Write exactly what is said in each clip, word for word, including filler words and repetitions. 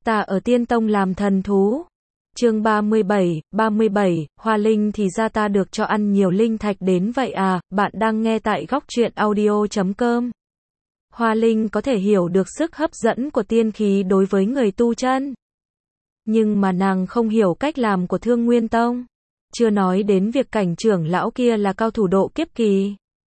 Ta ở Tiên Tông làm thần thú. Chương ba mươi bảy, ba mươi bảy, Hoa Linh thì ra ta được cho ăn nhiều linh thạch đến vậy à, bạn đang nghe tại góc truyện audio chấm com. Hoa Linh có thể hiểu được sức hấp dẫn của tiên khí đối với người tu chân. Nhưng mà nàng không hiểu cách làm của Thương Nguyên Tông. Chưa nói đến việc cảnh trưởng lão kia là cao thủ độ kiếp kỳ.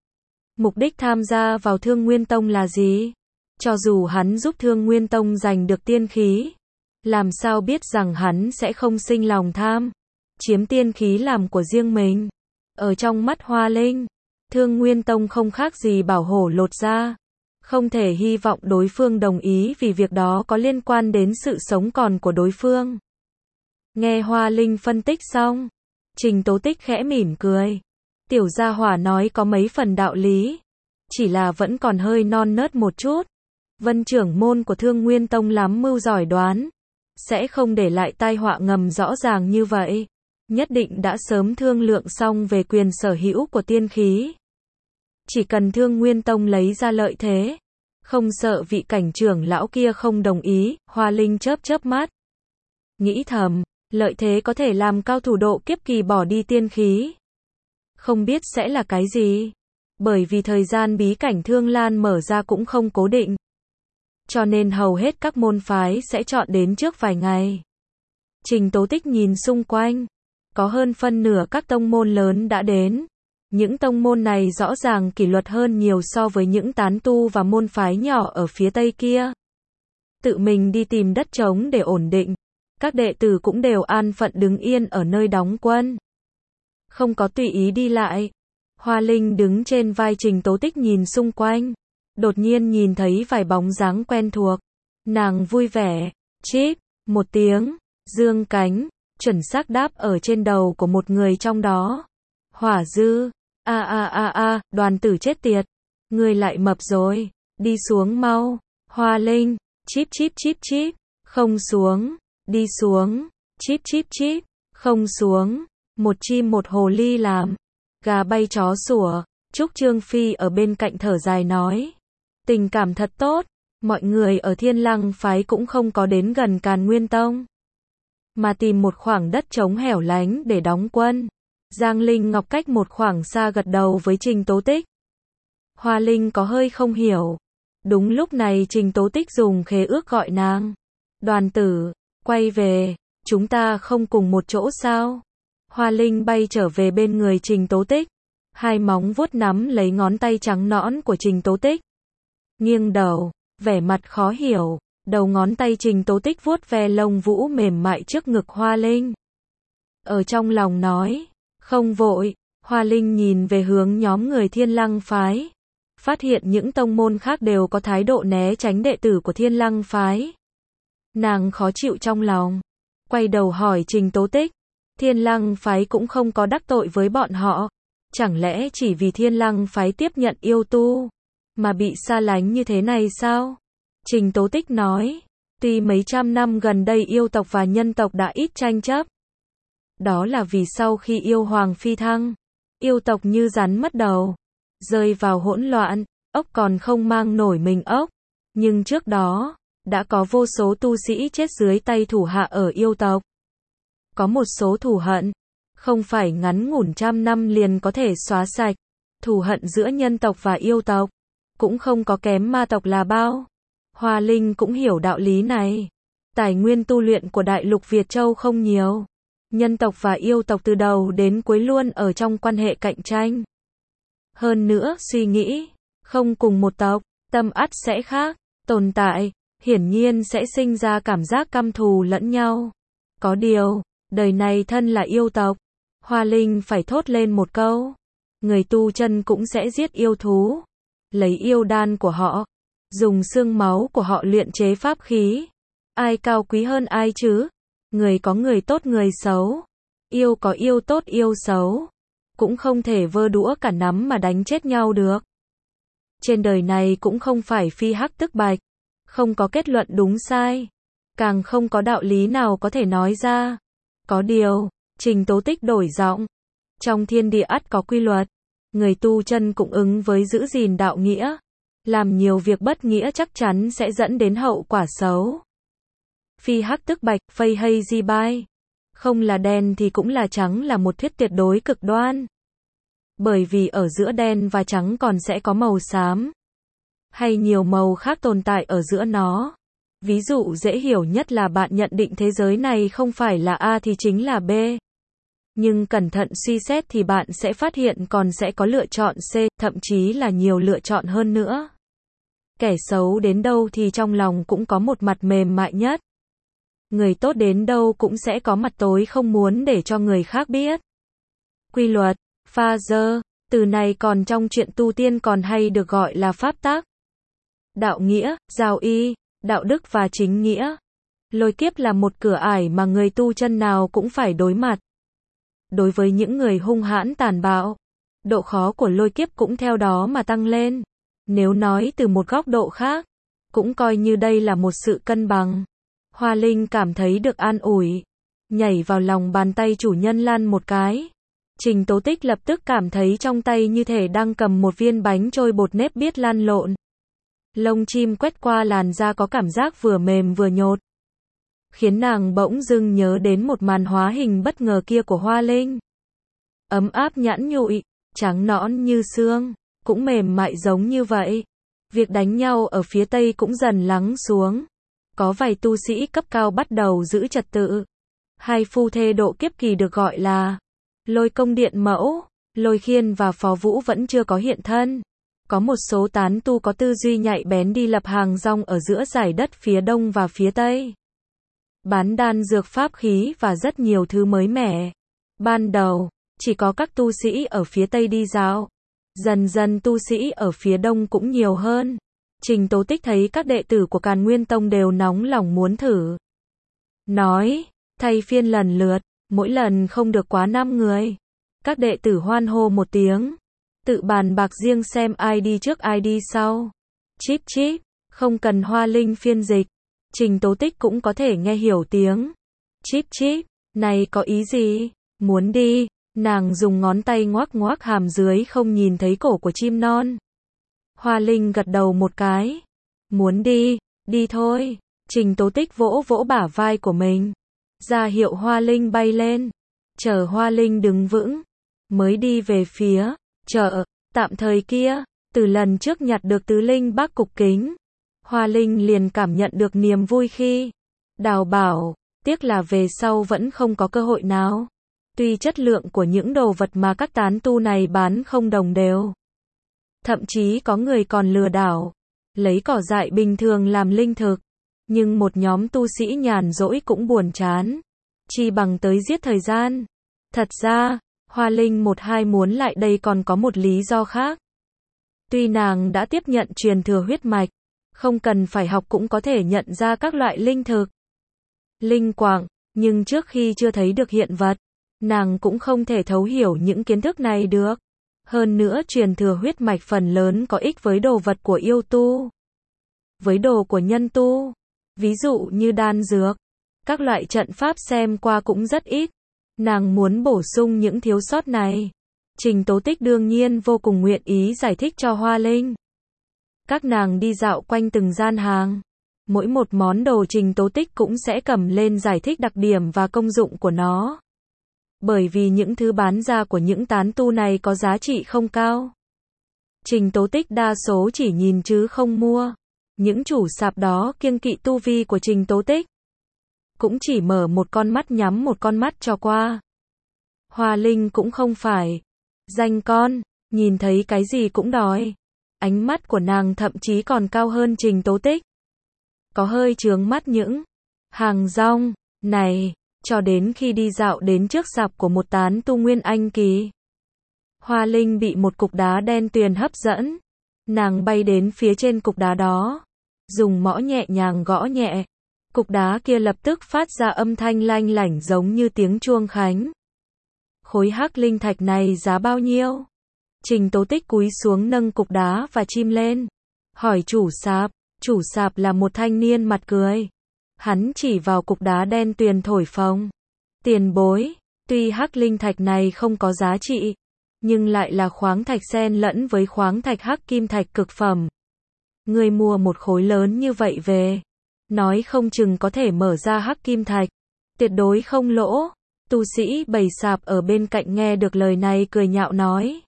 Mục đích tham gia vào Thương Nguyên Tông là gì? Cho dù hắn giúp Thương Nguyên Tông giành được tiên khí, làm sao biết rằng hắn sẽ không sinh lòng tham, chiếm tiên khí làm của riêng mình. Ở trong mắt Hoa Linh, Thương Nguyên Tông không khác gì bảo hổ lột da. Không thể hy vọng đối phương đồng ý vì việc đó có liên quan đến sự sống còn của đối phương. Nghe Hoa Linh phân tích xong, Trình Tố Tích khẽ mỉm cười. Tiểu gia hỏa nói có mấy phần đạo lý, chỉ là vẫn còn hơi non nớt một chút. Vân trưởng môn của Thương Nguyên Tông lắm mưu giỏi đoán, sẽ không để lại tai họa ngầm rõ ràng như vậy. Nhất định đã sớm thương lượng xong về quyền sở hữu của tiên khí. Chỉ cần Thương Nguyên Tông lấy ra lợi thế, không sợ vị cảnh trưởng lão kia không đồng ý. Hoa Linh chớp chớp mắt, nghĩ thầm, lợi thế có thể làm cao thủ độ kiếp kỳ bỏ đi tiên khí. Không biết sẽ là cái gì, bởi vì thời gian bí cảnh Thương Lan mở ra cũng không cố định. Cho nên hầu hết các môn phái sẽ chọn đến trước vài ngày. Trình Tố Tích nhìn xung quanh, có hơn phân nửa các tông môn lớn đã đến. Những tông môn này rõ ràng kỷ luật hơn nhiều so với những tán tu và môn phái nhỏ ở phía tây kia. Tự mình đi tìm đất trống để ổn định. Các đệ tử cũng đều an phận đứng yên ở nơi đóng quân, không có tùy ý đi lại. Hoa Linh đứng trên vai Trình Tố Tích nhìn xung quanh, đột nhiên nhìn thấy vài bóng dáng quen thuộc. Nàng vui vẻ, chip, một tiếng, dương cánh, chuẩn xác đáp ở trên đầu của một người trong đó. Hỏa Dư, a a a a, đoàn tử chết tiệt, người lại mập rồi, đi xuống mau. Hoa Linh, chip chip chip chip, không xuống, đi xuống, chip chip chip, không xuống. Một chim một hồ ly làm, gà bay chó sủa. Trúc Trương Phi ở bên cạnh thở dài nói, tình cảm thật tốt. Mọi người ở Thiên Lăng phái cũng không có đến gần Càn Nguyên Tông, mà tìm một khoảng đất trống hẻo lánh để đóng quân. Giang Linh Ngọc cách một khoảng xa gật đầu với Trình Tố Tích. Hoa Linh có hơi không hiểu. Đúng lúc này Trình Tố Tích dùng khế ước gọi nàng. Đoàn tử, quay về, chúng ta không cùng một chỗ sao? Hoa Linh bay trở về bên người Trình Tố Tích, hai móng vuốt nắm lấy ngón tay trắng nõn của Trình Tố Tích. Nghiêng đầu, vẻ mặt khó hiểu, đầu ngón tay Trình Tố Tích vuốt ve lông vũ mềm mại trước ngực Hoa Linh. Ở trong lòng nói, không vội. Hoa Linh nhìn về hướng nhóm người Thiên Lăng phái, phát hiện những tông môn khác đều có thái độ né tránh đệ tử của Thiên Lăng phái. Nàng khó chịu trong lòng, quay đầu hỏi Trình Tố Tích, Thiên Lăng phái cũng không có đắc tội với bọn họ, chẳng lẽ chỉ vì Thiên Lăng phái tiếp nhận yêu tu mà bị xa lánh như thế này sao? Trình Tố Tích nói, tuy mấy trăm năm gần đây yêu tộc và nhân tộc đã ít tranh chấp, đó là vì sau khi yêu hoàng phi thăng, yêu tộc như rắn mất đầu, rơi vào hỗn loạn, ốc còn không mang nổi mình ốc. Nhưng trước đó, đã có vô số tu sĩ chết dưới tay thủ hạ ở yêu tộc. Có một số thù hận, không phải ngắn ngủn trăm năm liền có thể xóa sạch. Thù hận giữa nhân tộc và yêu tộc, cũng không có kém ma tộc là bao. Hoa Linh cũng hiểu đạo lý này. Tài nguyên tu luyện của đại lục Việt Châu không nhiều. Nhân tộc và yêu tộc từ đầu đến cuối luôn ở trong quan hệ cạnh tranh. Hơn nữa suy nghĩ, không cùng một tộc, tâm ắt sẽ khác. Tồn tại, hiển nhiên sẽ sinh ra cảm giác căm thù lẫn nhau. Có điều, đời này thân là yêu tộc, Hoa Linh phải thốt lên một câu. Người tu chân cũng sẽ giết yêu thú, lấy yêu đan của họ, dùng xương máu của họ luyện chế pháp khí. Ai cao quý hơn ai chứ? Người có người tốt người xấu, yêu có yêu tốt yêu xấu, cũng không thể vơ đũa cả nắm mà đánh chết nhau được. Trên đời này cũng không phải phi hắc tức bạch, không có kết luận đúng sai, càng không có đạo lý nào có thể nói ra. Có điều, Trình Tố Tích đổi giọng, trong thiên địa ắt có quy luật, người tu chân cũng ứng với giữ gìn đạo nghĩa, làm nhiều việc bất nghĩa chắc chắn sẽ dẫn đến hậu quả xấu. Phi hắc tức bạch, phây hay di bai. Không là đen thì cũng là trắng là một thuyết tuyệt đối cực đoan. Bởi vì ở giữa đen và trắng còn sẽ có màu xám. Hay nhiều màu khác tồn tại ở giữa nó. Ví dụ dễ hiểu nhất là bạn nhận định thế giới này không phải là A thì chính là B. Nhưng cẩn thận suy xét thì bạn sẽ phát hiện còn sẽ có lựa chọn C, thậm chí là nhiều lựa chọn hơn nữa. Kẻ xấu đến đâu thì trong lòng cũng có một mặt mềm mại nhất. Người tốt đến đâu cũng sẽ có mặt tối không muốn để cho người khác biết. Quy luật, pha dơ, từ này còn trong chuyện tu tiên còn hay được gọi là pháp tắc. Đạo nghĩa, giáo y, đạo đức và chính nghĩa. Lôi kiếp là một cửa ải mà người tu chân nào cũng phải đối mặt. Đối với những người hung hãn tàn bạo, độ khó của lôi kiếp cũng theo đó mà tăng lên. Nếu nói từ một góc độ khác, cũng coi như đây là một sự cân bằng. Hoa Linh cảm thấy được an ủi, nhảy vào lòng bàn tay chủ nhân lăn một cái. Trình Tố Tích lập tức cảm thấy trong tay như thể đang cầm một viên bánh trôi bột nếp biết lăn lộn. Lông chim quét qua làn da có cảm giác vừa mềm vừa nhột. Khiến nàng bỗng dưng nhớ đến một màn hóa hình bất ngờ kia của Hoa Linh. Ấm áp nhẵn nhụi, trắng nõn như xương, cũng mềm mại giống như vậy. Việc đánh nhau ở phía Tây cũng dần lắng xuống. Có vài tu sĩ cấp cao bắt đầu giữ trật tự. Hai phu thê độ kiếp kỳ được gọi là Lôi Công Điện Mẫu, Lôi Khiên và Phó Vũ vẫn chưa có hiện thân. Có một số tán tu có tư duy nhạy bén đi lập hàng rong ở giữa dải đất phía Đông và phía Tây. Bán đan dược pháp khí và rất nhiều thứ mới mẻ. Ban đầu, chỉ có các tu sĩ ở phía Tây đi dạo. Dần dần tu sĩ ở phía Đông cũng nhiều hơn. Trình Tố Tích thấy các đệ tử của Càn Nguyên Tông đều nóng lòng muốn thử. Nói, thay phiên lần lượt, mỗi lần không được quá năm người. Các đệ tử hoan hô một tiếng. Tự bàn bạc riêng xem ai đi trước ai đi sau. Chíp chíp, không cần Hoa Linh phiên dịch. Trình Tố Tích cũng có thể nghe hiểu tiếng. Chíp chíp, này có ý gì? Muốn đi, nàng dùng ngón tay ngoác ngoác hàm dưới không nhìn thấy cổ của chim non. Hoa Linh gật đầu một cái. Muốn đi, đi thôi. Trình Tố Tích vỗ vỗ bả vai của mình. Ra hiệu Hoa Linh bay lên. Chờ Hoa Linh đứng vững. Mới đi về phía chợ tạm thời kia. Từ lần trước nhặt được tứ linh bác cục kính, Hoa Linh liền cảm nhận được niềm vui khi đào bảo. Tiếc là về sau vẫn không có cơ hội nào. Tuy chất lượng của những đồ vật mà các tán tu này bán không đồng đều. Thậm chí có người còn lừa đảo, lấy cỏ dại bình thường làm linh thực. Nhưng một nhóm tu sĩ nhàn rỗi cũng buồn chán. Chi bằng tới giết thời gian. Thật ra, Hoa Linh một hai muốn lại đây còn có một lý do khác. Tuy nàng đã tiếp nhận truyền thừa huyết mạch, không cần phải học cũng có thể nhận ra các loại linh thực, linh quạng, nhưng trước khi chưa thấy được hiện vật, nàng cũng không thể thấu hiểu những kiến thức này được. Hơn nữa truyền thừa huyết mạch phần lớn có ích với đồ vật của yêu tu, với đồ của nhân tu, ví dụ như đan dược, các loại trận pháp xem qua cũng rất ít. Nàng muốn bổ sung những thiếu sót này. Trình Tố Tích đương nhiên vô cùng nguyện ý giải thích cho Hoa Linh. Các nàng đi dạo quanh từng gian hàng. Mỗi một món đồ Trình Tố Tích cũng sẽ cầm lên giải thích đặc điểm và công dụng của nó. Bởi vì những thứ bán ra của những tán tu này có giá trị không cao. Trình Tố Tích đa số chỉ nhìn chứ không mua. Những chủ sạp đó kiêng kỵ tu vi của Trình Tố Tích, cũng chỉ mở một con mắt nhắm một con mắt cho qua. Hoa Linh cũng không phải danh con, nhìn thấy cái gì cũng đòi. Ánh mắt của nàng thậm chí còn cao hơn Trình Tố Tích. Có hơi chướng mắt những hàng rong này, cho đến khi đi dạo đến trước sạp của một tán tu Nguyên Anh kỳ. Hoa Linh bị một cục đá đen tuyền hấp dẫn. Nàng bay đến phía trên cục đá đó, dùng mõ nhẹ nhàng gõ nhẹ. Cục đá kia lập tức phát ra âm thanh lanh lảnh giống như tiếng chuông khánh. Khối hắc linh thạch này giá bao nhiêu? Trình Tố Tích cúi xuống nâng cục đá và chim lên. Hỏi chủ sạp. Chủ sạp là một thanh niên mặt cười. Hắn chỉ vào cục đá đen tuyền thổi phồng. Tiền bối, tuy hắc linh thạch này không có giá trị, nhưng lại là khoáng thạch xen lẫn với khoáng thạch hắc kim thạch cực phẩm. Ngươi mua một khối lớn như vậy về, nói không chừng có thể mở ra hắc kim thạch, tuyệt đối không lỗ. Tu sĩ bầy sạp ở bên cạnh nghe được lời này cười nhạo nói.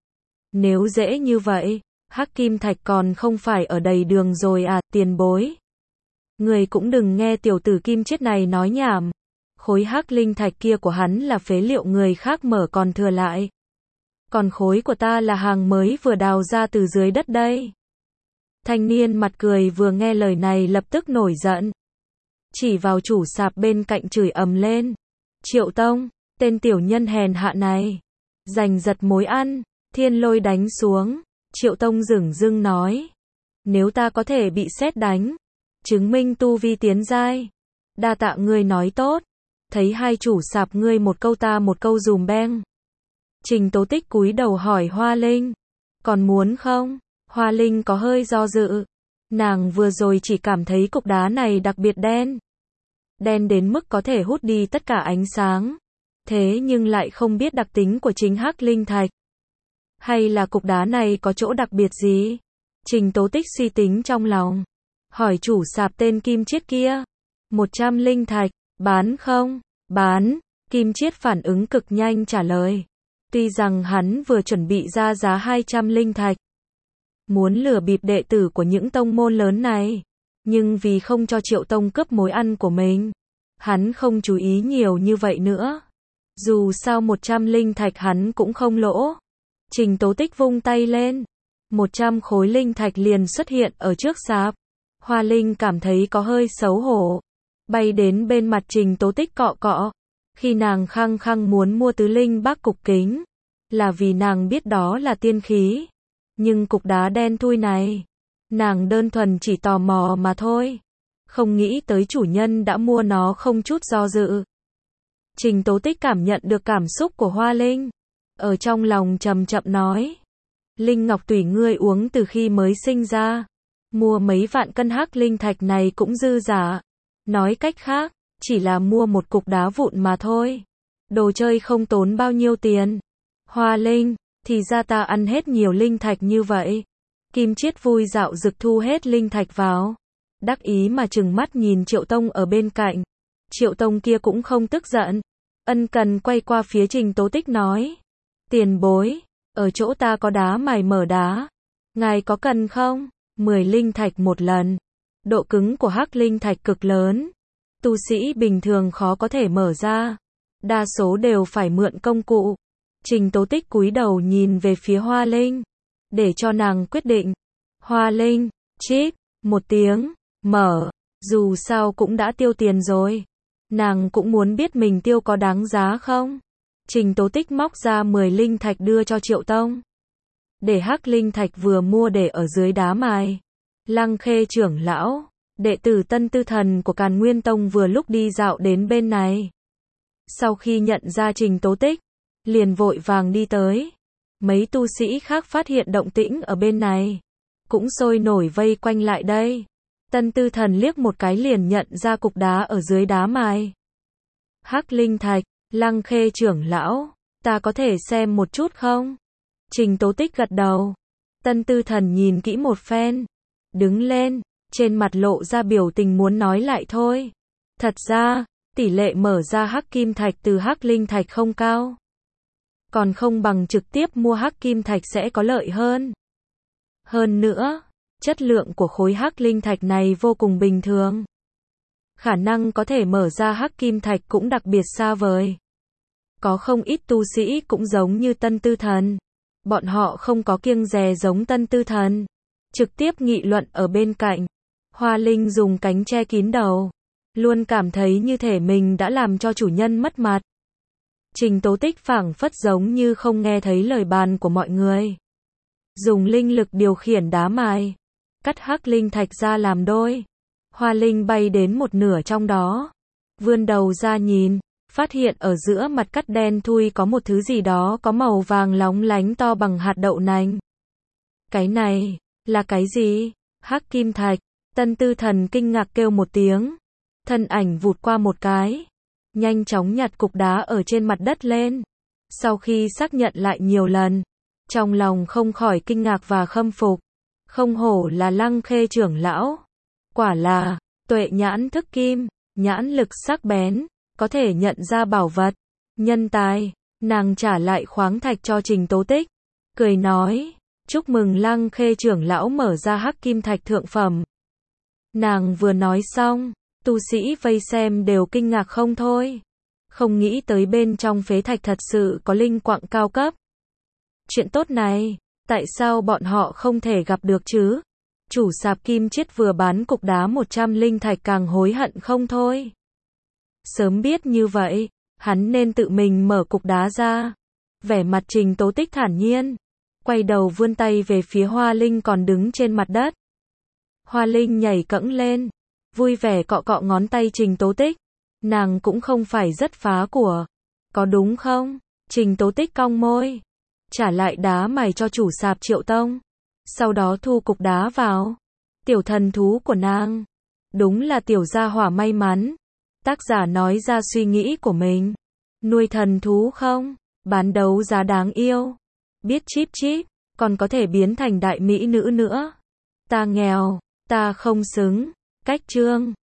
Nếu dễ như vậy, hắc kim thạch còn không phải ở đầy đường rồi à, tiền bối. Người cũng đừng nghe tiểu tử Kim Chiết này nói nhảm. Khối hắc linh thạch kia của hắn là phế liệu người khác mở còn thừa lại. Còn khối của ta là hàng mới vừa đào ra từ dưới đất đây. Thanh niên mặt cười vừa nghe lời này lập tức nổi giận. Chỉ vào chủ sạp bên cạnh chửi ầm lên. Triệu Tông, tên tiểu nhân hèn hạ này. Giành giật mối ăn, thiên lôi đánh xuống. Triệu Tông dửng dưng nói. Nếu ta có thể bị sét đánh, chứng minh tu vi tiến giai. Đa tạ ngươi nói tốt. Thấy hai chủ sạp ngươi một câu ta một câu dùm beng. Trình Tố Tích cúi đầu hỏi Hoa Linh. Còn muốn không? Hoa Linh có hơi do dự. Nàng vừa rồi chỉ cảm thấy cục đá này đặc biệt đen. Đen đến mức có thể hút đi tất cả ánh sáng. Thế nhưng lại không biết đặc tính của chính hắc linh thạch. Hay là cục đá này có chỗ đặc biệt gì? Trình Tố Tích suy tính trong lòng. Hỏi chủ sạp tên Kim Chiết kia. một trăm linh thạch, bán không? Bán. Kim Chiết phản ứng cực nhanh trả lời. Tuy rằng hắn vừa chuẩn bị ra giá hai trăm linh thạch. Muốn lừa bịp đệ tử của những tông môn lớn này. Nhưng vì không cho Triệu Tông cướp mối ăn của mình. Hắn không chú ý nhiều như vậy nữa. Dù sao một trăm linh thạch hắn cũng không lỗ. Trình Tố Tích vung tay lên. một trăm khối linh thạch liền xuất hiện ở trước sạp. Hoa Linh cảm thấy có hơi xấu hổ. Bay đến bên mặt Trình Tố Tích cọ cọ. Khi nàng khăng khăng muốn mua tứ linh bác cục kính. Là vì nàng biết đó là tiên khí. Nhưng cục đá đen thui này. Nàng đơn thuần chỉ tò mò mà thôi. Không nghĩ tới chủ nhân đã mua nó không chút do dự. Trình Tố Tích cảm nhận được cảm xúc của Hoa Linh. Ở trong lòng chậm chậm nói. Linh ngọc tùy ngươi uống từ khi mới sinh ra. Mua mấy vạn cân hắc linh thạch này cũng dư giả. Nói cách khác, chỉ là mua một cục đá vụn mà thôi. Đồ chơi không tốn bao nhiêu tiền. Hoa Linh, thì ra ta ăn hết nhiều linh thạch như vậy. Kim Chiết vui dạo rực thu hết linh thạch vào. Đắc ý mà trừng mắt nhìn Triệu Tông ở bên cạnh. Triệu Tông kia cũng không tức giận. Ân cần quay qua phía Trình Tố Tích nói. Tiền bối, ở chỗ ta có đá mài mở đá. Ngài có cần không? mười linh thạch một lần. Độ cứng của hắc linh thạch cực lớn. Tu sĩ bình thường khó có thể mở ra. Đa số đều phải mượn công cụ. Trình Tố Tích cúi đầu nhìn về phía Hoa Linh. Để cho nàng quyết định. Hoa Linh, chít, một tiếng, mở. Dù sao cũng đã tiêu tiền rồi. Nàng cũng muốn biết mình tiêu có đáng giá không? Trình Tố Tích móc ra mười linh thạch đưa cho Triệu Tông. Để hắc linh thạch vừa mua để ở dưới đá mài. Lăng Khê trưởng lão, đệ tử Tân Tư Thần của Càn Nguyên Tông vừa lúc đi dạo đến bên này. Sau khi nhận ra Trình Tố Tích, liền vội vàng đi tới. Mấy tu sĩ khác phát hiện động tĩnh ở bên này, cũng sôi nổi vây quanh lại đây. Tân Tư Thần liếc một cái liền nhận ra cục đá ở dưới đá mài. Hắc linh thạch, Lăng Khê trưởng lão, ta có thể xem một chút không? Trình Tố Tích gật đầu. Tân Tư Thần nhìn kỹ một phen, đứng lên, trên mặt lộ ra biểu tình muốn nói lại thôi. Thật ra, tỷ lệ mở ra hắc kim thạch từ hắc linh thạch không cao. Còn không bằng trực tiếp mua hắc kim thạch sẽ có lợi hơn. Hơn nữa, chất lượng của khối hắc linh thạch này vô cùng bình thường. Khả năng có thể mở ra hắc kim thạch cũng đặc biệt xa vời. Có không ít tu sĩ cũng giống như Tân Tư Thần. Bọn họ không có kiêng dè giống Tân Tư Thần. Trực tiếp nghị luận ở bên cạnh. Hoa Linh dùng cánh che kín đầu. Luôn cảm thấy như thể mình đã làm cho chủ nhân mất mặt. Trình Tố Tích phảng phất giống như không nghe thấy lời bàn của mọi người. Dùng linh lực điều khiển đá mài. Cắt hắc linh thạch ra làm đôi. Hoa Linh bay đến một nửa trong đó. Vươn đầu ra nhìn. Phát hiện ở giữa mặt cắt đen thui có một thứ gì đó có màu vàng lóng lánh to bằng hạt đậu nành. Cái này, là cái gì? Hắc kim thạch. Tân Tư Thần kinh ngạc kêu một tiếng. Thân ảnh vụt qua một cái. Nhanh chóng nhặt cục đá ở trên mặt đất lên. Sau khi xác nhận lại nhiều lần. Trong lòng không khỏi kinh ngạc và khâm phục. Không hổ là Lăng Khê trưởng lão. Quả là, Tuệ nhãn thức kim, nhãn lực sắc bén, có thể nhận ra bảo vật, nhân tài. Nàng trả lại khoáng thạch cho Trình Tố Tích, cười nói, chúc mừng Lăng Khê trưởng lão mở ra hắc kim thạch thượng phẩm. Nàng vừa nói xong, tu sĩ vây xem đều kinh ngạc không thôi. Không nghĩ tới bên trong phế thạch thật sự có linh quặng cao cấp. Chuyện tốt này, tại sao bọn họ không thể gặp được chứ? Chủ sạp kim chiết vừa bán cục đá một trăm linh thạch càng hối hận không thôi. Sớm biết như vậy, hắn nên tự mình mở cục đá ra. Vẻ mặt Trình Tố Tích thản nhiên, quay đầu vươn tay về phía Hoa Linh còn đứng trên mặt đất. Hoa Linh nhảy cẫng lên, vui vẻ cọ cọ ngón tay Trình Tố Tích. Nàng cũng không phải rất phá của, có đúng không? Trình Tố Tích cong môi, trả lại đá mài cho chủ sạp Triệu Tông, sau đó thu cục đá vào. Tiểu thần thú của nàng, đúng là tiểu gia hỏa may mắn. Tác giả nói ra suy nghĩ của mình. Nuôi thần thú không? Bán đấu giá đáng yêu. Biết chíp chíp, còn có thể biến thành đại mỹ nữ nữa. Ta nghèo, ta không xứng. Cách chương